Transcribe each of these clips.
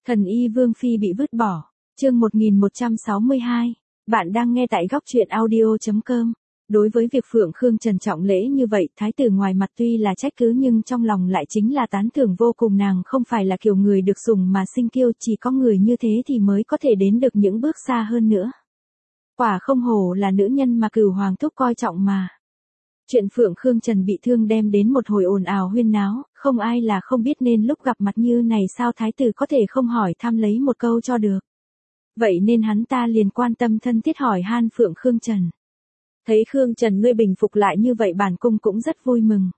Thần y Vương Phi bị vứt bỏ. Chương 1162. Bạn đang nghe tại góc truyện audio.com. Đối với việc Phượng Khương Trần trọng lễ như vậy, thái tử ngoài mặt tuy là trách cứ nhưng trong lòng lại chính là tán thưởng vô cùng. Nàng không phải là kiểu người được dùng mà sinh kiêu, chỉ có người như thế thì mới có thể đến được những bước xa hơn nữa. Quả không hổ là nữ nhân mà Cửu Hoàng thúc coi trọng mà. Chuyện Phượng Khương Trần bị thương đem đến một hồi ồn ào huyên náo, không ai là không biết nên lúc gặp mặt như này sao thái tử có thể không hỏi thăm lấy một câu cho được. Vậy nên hắn ta liền quan tâm thân thiết hỏi han Phượng Khương Trần. Thấy Khương Trần ngươi bình phục lại như vậy bản cung cũng rất vui mừng.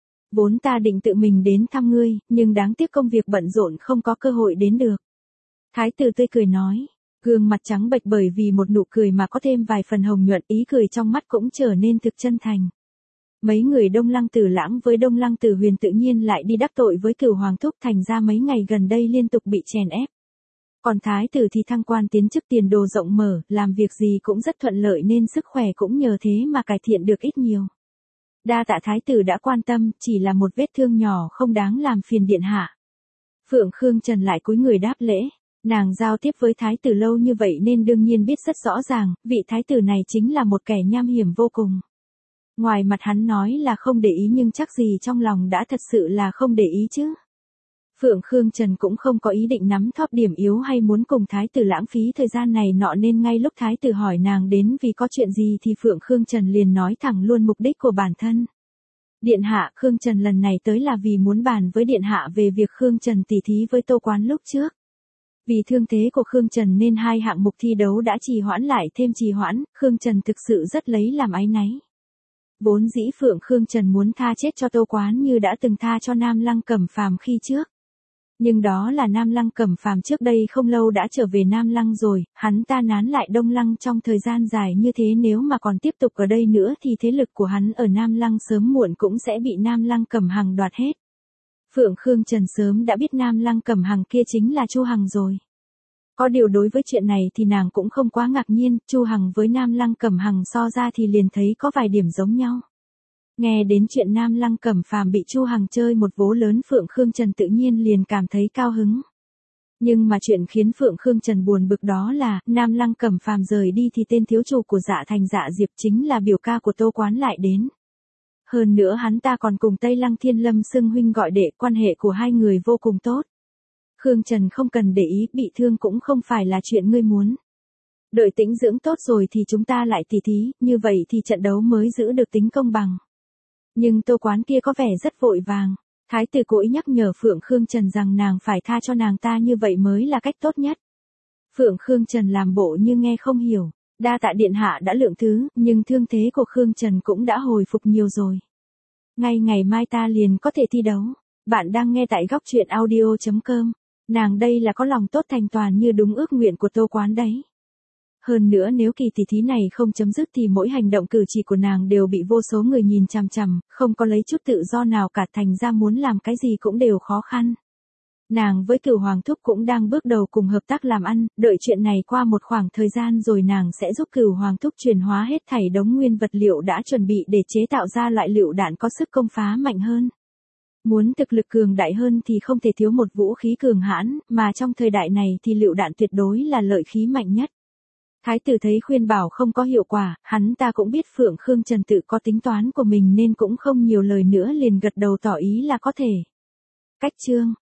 Vốn ta định tự mình đến thăm ngươi, nhưng đáng tiếc công việc bận rộn không có cơ hội đến được. Thái tử tươi cười nói, gương mặt trắng bệch bởi vì một nụ cười mà có thêm vài phần hồng nhuận, ý cười trong mắt cũng trở nên thực chân thành. Mấy người Đông Lăng Tử Lãng với Đông Lăng Tử Huyền tự nhiên lại đi đắc tội với Cửu Hoàng thúc, thành ra mấy ngày gần đây liên tục bị chèn ép. Còn thái tử thì thăng quan tiến chức, tiền đồ rộng mở, làm việc gì cũng rất thuận lợi nên sức khỏe cũng nhờ thế mà cải thiện được ít nhiều. Đa tạ thái tử đã quan tâm, chỉ là một vết thương nhỏ không đáng làm phiền điện hạ. Phượng Khương Trần lại cúi người đáp lễ. Nàng giao tiếp với thái tử lâu như vậy nên đương nhiên biết rất rõ ràng, vị thái tử này chính là một kẻ nham hiểm vô cùng. Ngoài mặt hắn nói là không để ý nhưng chắc gì trong lòng đã thật sự là không để ý chứ. Phượng Khương Trần cũng không có ý định nắm thóp điểm yếu hay muốn cùng thái tử lãng phí thời gian này nọ nên ngay lúc thái tử hỏi nàng đến vì có chuyện gì thì Phượng Khương Trần liền nói thẳng luôn mục đích của bản thân. Điện hạ, Khương Trần lần này tới là vì muốn bàn với điện hạ về việc Khương Trần tỉ thí với Tô Quán lúc trước. Vì thương thế của Khương Trần nên hai hạng mục thi đấu đã trì hoãn lại thêm trì hoãn, Khương Trần thực sự rất lấy làm áy náy. Vốn dĩ Phượng Khương Trần muốn tha chết cho Tô Quán như đã từng tha cho Nam Lăng Cẩm Phàm khi trước. Nhưng đó là Nam Lăng Cẩm Phàm trước đây không lâu đã trở về Nam Lăng rồi, hắn ta nán lại Đông Lăng trong thời gian dài như thế nếu mà còn tiếp tục ở đây nữa thì thế lực của hắn ở Nam Lăng sớm muộn cũng sẽ bị Nam Lăng Cẩm Hằng đoạt hết. Phượng Khương Trần sớm đã biết Nam Lăng Cẩm Hằng kia chính là Chu Hằng rồi. Có điều đối với chuyện này thì nàng cũng không quá ngạc nhiên, Chu Hằng với Nam Lăng Cẩm Hằng so ra thì liền thấy có vài điểm giống nhau. Nghe đến chuyện Nam Lăng Cẩm Phàm bị Chu Hằng chơi một vố lớn, Phượng Khương Trần tự nhiên liền cảm thấy cao hứng. Nhưng mà chuyện khiến Phượng Khương Trần buồn bực đó là, Nam Lăng Cẩm Phàm rời đi thì tên thiếu chủ của Dạ Thành Dạ Diệp chính là biểu ca của Tô Quán lại đến. Hơn nữa hắn ta còn cùng Tây Lăng Thiên Lâm xưng huynh gọi đệ, quan hệ của hai người vô cùng tốt. Khương Trần không cần để ý, bị thương cũng không phải là chuyện ngươi muốn. Đợi tĩnh dưỡng tốt rồi thì chúng ta lại tỉ thí, như vậy thì trận đấu mới giữ được tính công bằng. Nhưng Tô Quán kia có vẻ rất vội vàng. Thái tử cố ý nhắc nhở Phượng Khương Trần rằng nàng phải tha cho nàng ta, như vậy mới là cách tốt nhất. Phượng Khương Trần làm bộ như nghe không hiểu. Đa tạ điện hạ đã lượng thứ, nhưng thương thế của Khương Trần cũng đã hồi phục nhiều rồi. Ngay ngày mai ta liền có thể thi đấu. Bạn đang nghe tại góc truyện audio.com. Nàng đây là có lòng tốt thành toàn như đúng ước nguyện của Tô Quán đấy. Hơn nữa nếu kỳ tỷ thí này không chấm dứt thì mỗi hành động cử chỉ của nàng đều bị vô số người nhìn chằm chằm, không có lấy chút tự do nào cả, thành ra muốn làm cái gì cũng đều khó khăn. Nàng với Cửu Hoàng thúc cũng đang bước đầu cùng hợp tác làm ăn, đợi chuyện này qua một khoảng thời gian rồi nàng sẽ giúp Cửu Hoàng thúc chuyển hóa hết thảy đống nguyên vật liệu đã chuẩn bị để chế tạo ra loại lựu đạn có sức công phá mạnh hơn. Muốn thực lực cường đại hơn thì không thể thiếu một vũ khí cường hãn, mà trong thời đại này thì lựu đạn tuyệt đối là lợi khí mạnh nhất. Thái tử thấy khuyên bảo không có hiệu quả, hắn ta cũng biết Phượng Khương Trần tự có tính toán của mình nên cũng không nhiều lời nữa, liền gật đầu tỏ ý là có thể. Cách chương